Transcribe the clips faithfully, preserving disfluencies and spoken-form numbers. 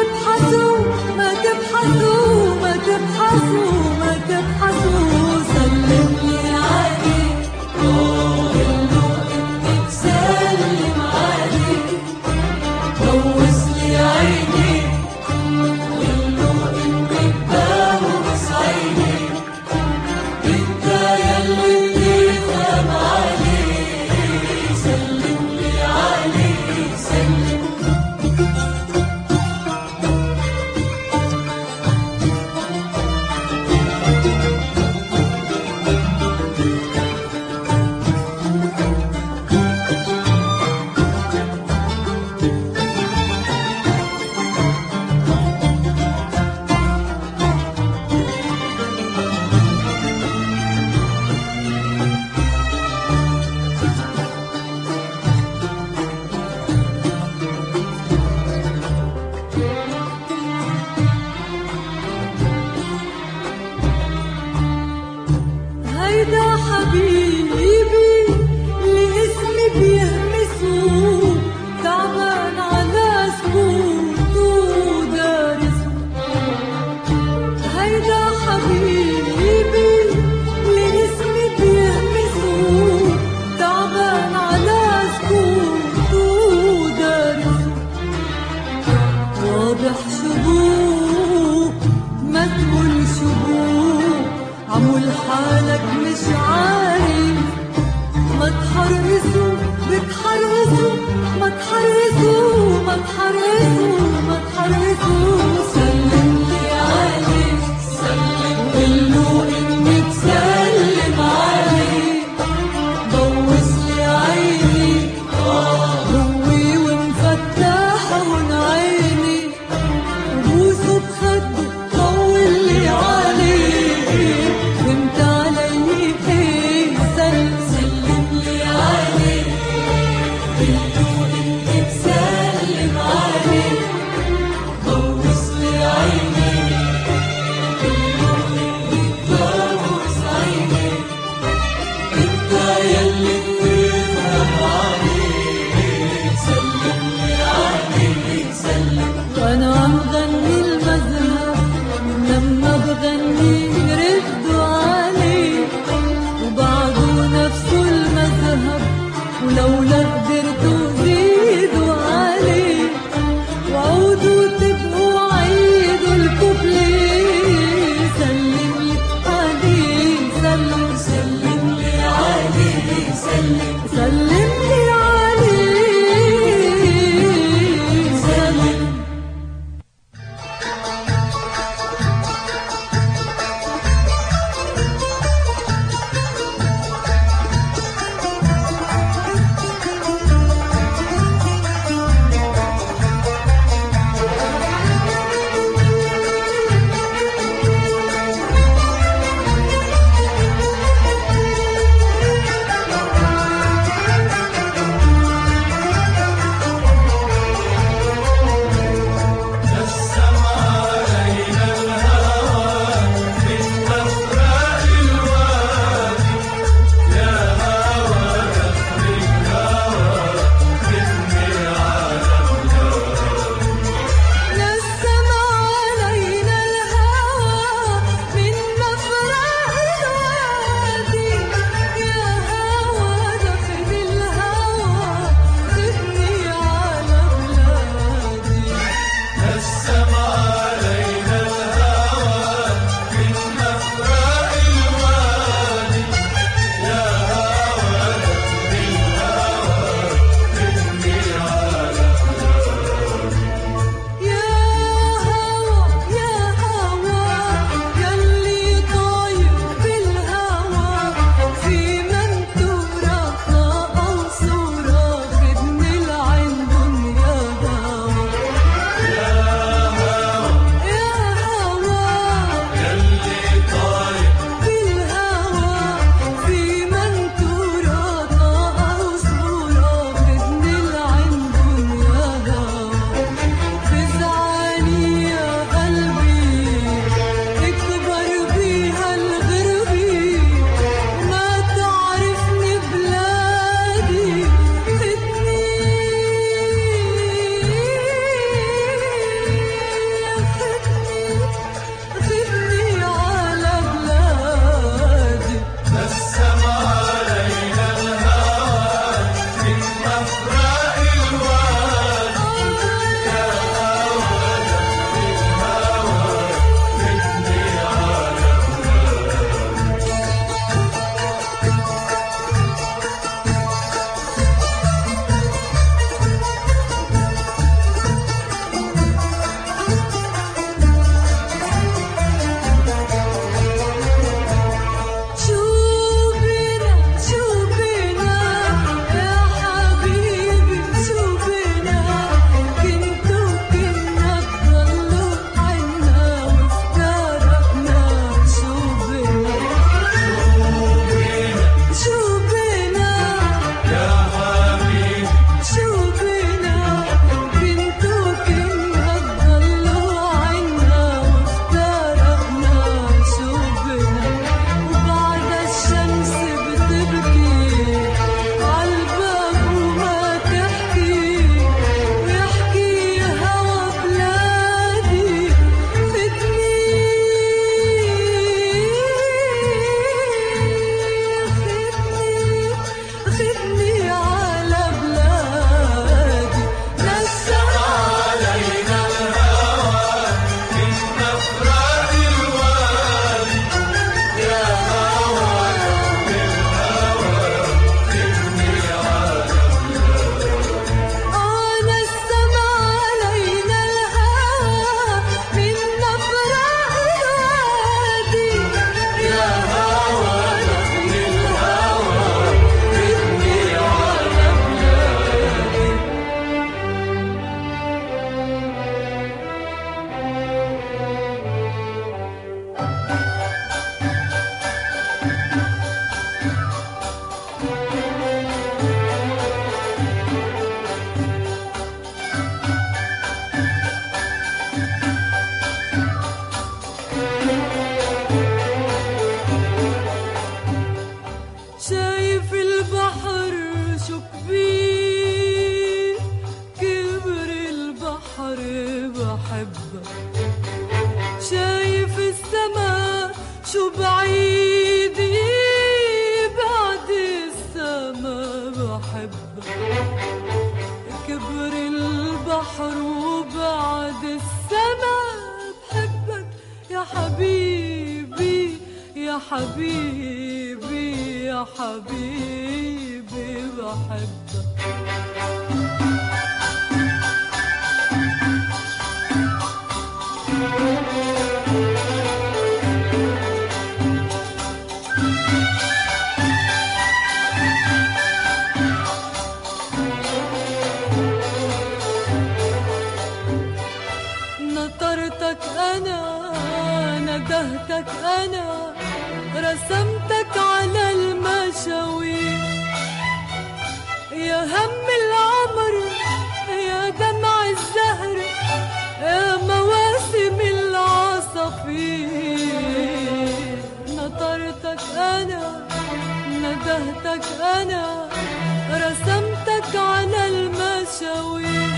تبحثوا ما تبحثوا ما تبحثوا ما تبحثوا سلم لي عليك قولوا اني بسلم عليك بوس لي عينيك قولوا اني ببوس عينيك انت ياللي بتفهم عليك سلم لي عليك سلم. هيدا حبيبي اللي اسمي بيهمسه تعبان على سكوته ودارسه هيدا حبيبي اللي اسمي بيهمسه تعبان على سكوته ودارسه واضح شبوه ما تقول شبوه عمول حالك مش عارف ما تحرسوا بتحرسوا ما تحرسوا ما تحرسوا ما تحرسوا سلم لي عليك سلم قلوا اني بسلم عليك بوس لي عينيك روي ومفتحون عيني وبوسه بخده طول لي عليك وانت علي ايه سلم سلم لي عليك قلوا اني بسلم عليك بوس لي عينيك قلوا اني ببوس عينيك انت ياللي بتفهم عليك سلم لي عليك سلم. وانا عم غني المذهب لما بغني يردوا علي وبعضوا نفسه المذهب ولولا قدرتوا زيدوا علي وعودوا تبقوا عيدوا الكوبليه سلم لي عليك سلم سلم لي عليك سلم سلم لي عليك سلم. بحبك. شايف السما شو بعيدي بعد السما بحبك. كبر البحر وبعد السما بحبك يا حبيبي يا حبيبي يا حبيبي بحبك. نطرتك أنا ندهتك أنا رسمتك على المشاوير. يا هم العمر يا دمع الزهر يا مواسم العصافير. نطرتك أنا ندهتك أنا رسمتك على المشاوير.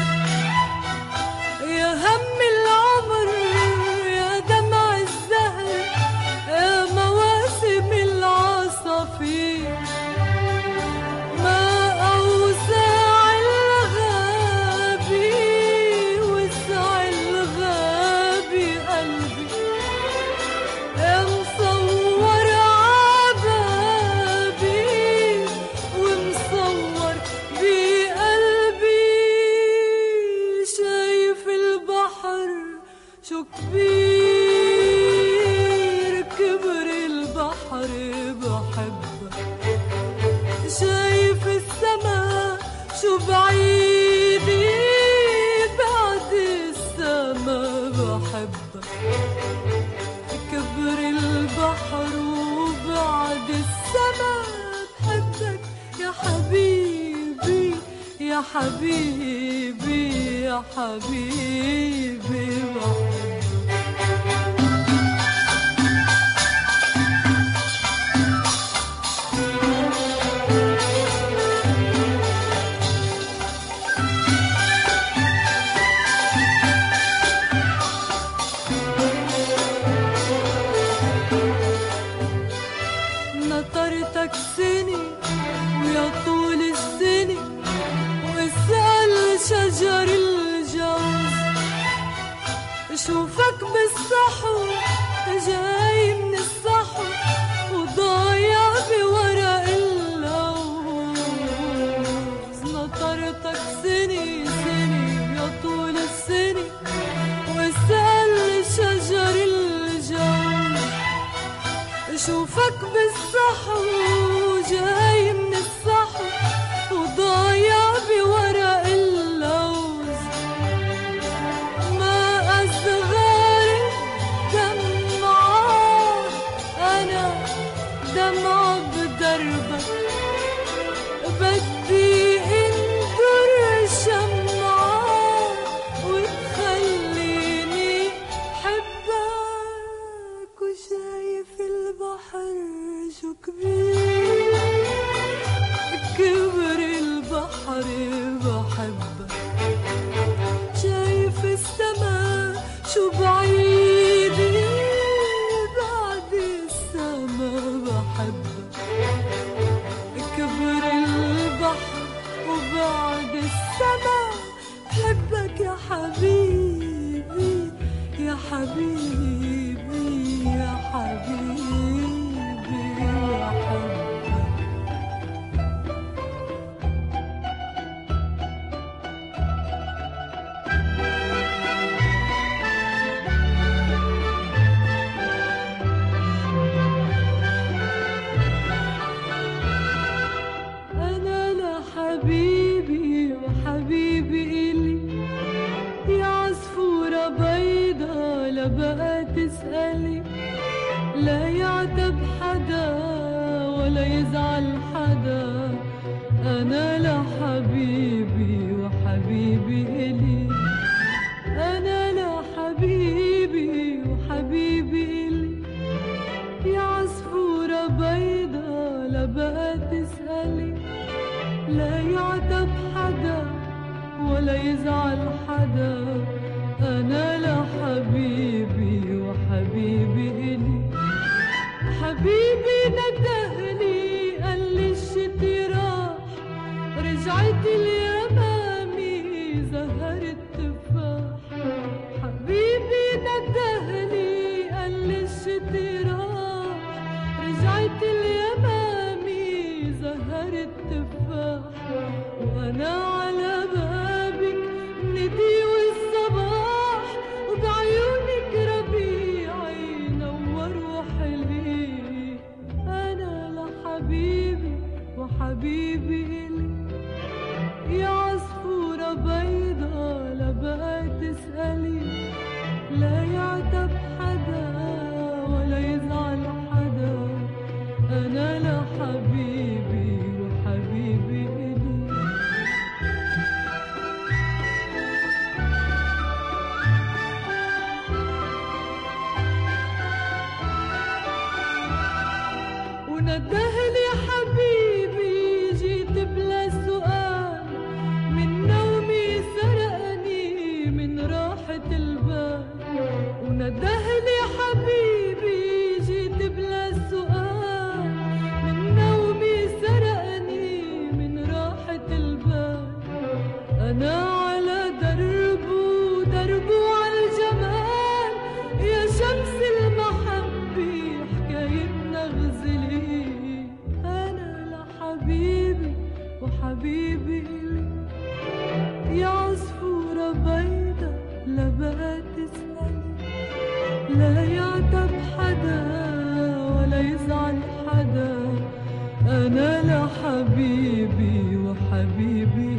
يا هم العمر يا دمع الزهر يا مواسم العصافير. ما أوسع الغابي وسع الغابي قلبي. يا مصور عبابي ومصور بقلبي. شايف البحر شو كبير كبر البحر بحبك. شايف السما شو بعيدي بعد السما بحبك. كبر البحر وبعد السما بحبك يا حبيبي يا حبيبي يا حبيبي بحبك. نطرتك سني ويا طول السني واسأل شجر الجوز. شوفك بالصحو جاي من الصحو وضايع بورق اللوز. نطرتك سني سني ويا طول السني واسأل شجر الجوز. شوفك بالصحو جاي من الصحو وضايع بورق اللوز. ما أصغر دمعة أنا دمعة بدربك. بدي انظر شمعة وتخليني حبك. وشايف البحر شو كبير كبر البحر بحبك. شايف السما شو بعيدي بعد السما بحبك. كبر البحر وبعد السما بحبك يا حبيبي يا حبيبي يا حبيبي يا حبيبي. أنا لحبيبي وحبيبي إلي يا عصفورة بيضة لا بقى تسألي. لا يعتب حدا ولا يزعل حدا. أنا لحبيبي وحبيبي إلي. أنا لحبيبي وحبيبي إلي يا عصفورة بيضة لا بقى تسألي. لا يعتب حدا ولا يزعل حدا. أنا الشتي راح رجعت اليمامي زهرت تفاح وانا على بابك ندي والصباح وبعيونك ربيعي نور وحلي انا لحبيبي وحبيبي إلي يا عصفورة بيضة لا بقى تسألي لا يعتب حدا ولا يزعل حدا أنا لحبيبي وحبيبي إلي وندهلي حبيبي جيت بلا سؤال من نومي سرقني من راحة البال وندهلي حبيبي جيت بلا سؤال من نومي سرقني من راحة البال أنا على دربه دربه عالجمال يا شمس المحبة حكايتنا غزلي أنا لحبيبي وحبيبي إلي يا عصفورة بيضة لا بقى تسألي لا يعتب حدا ولا يزعل حدا أنا لحبيبي وحبيبي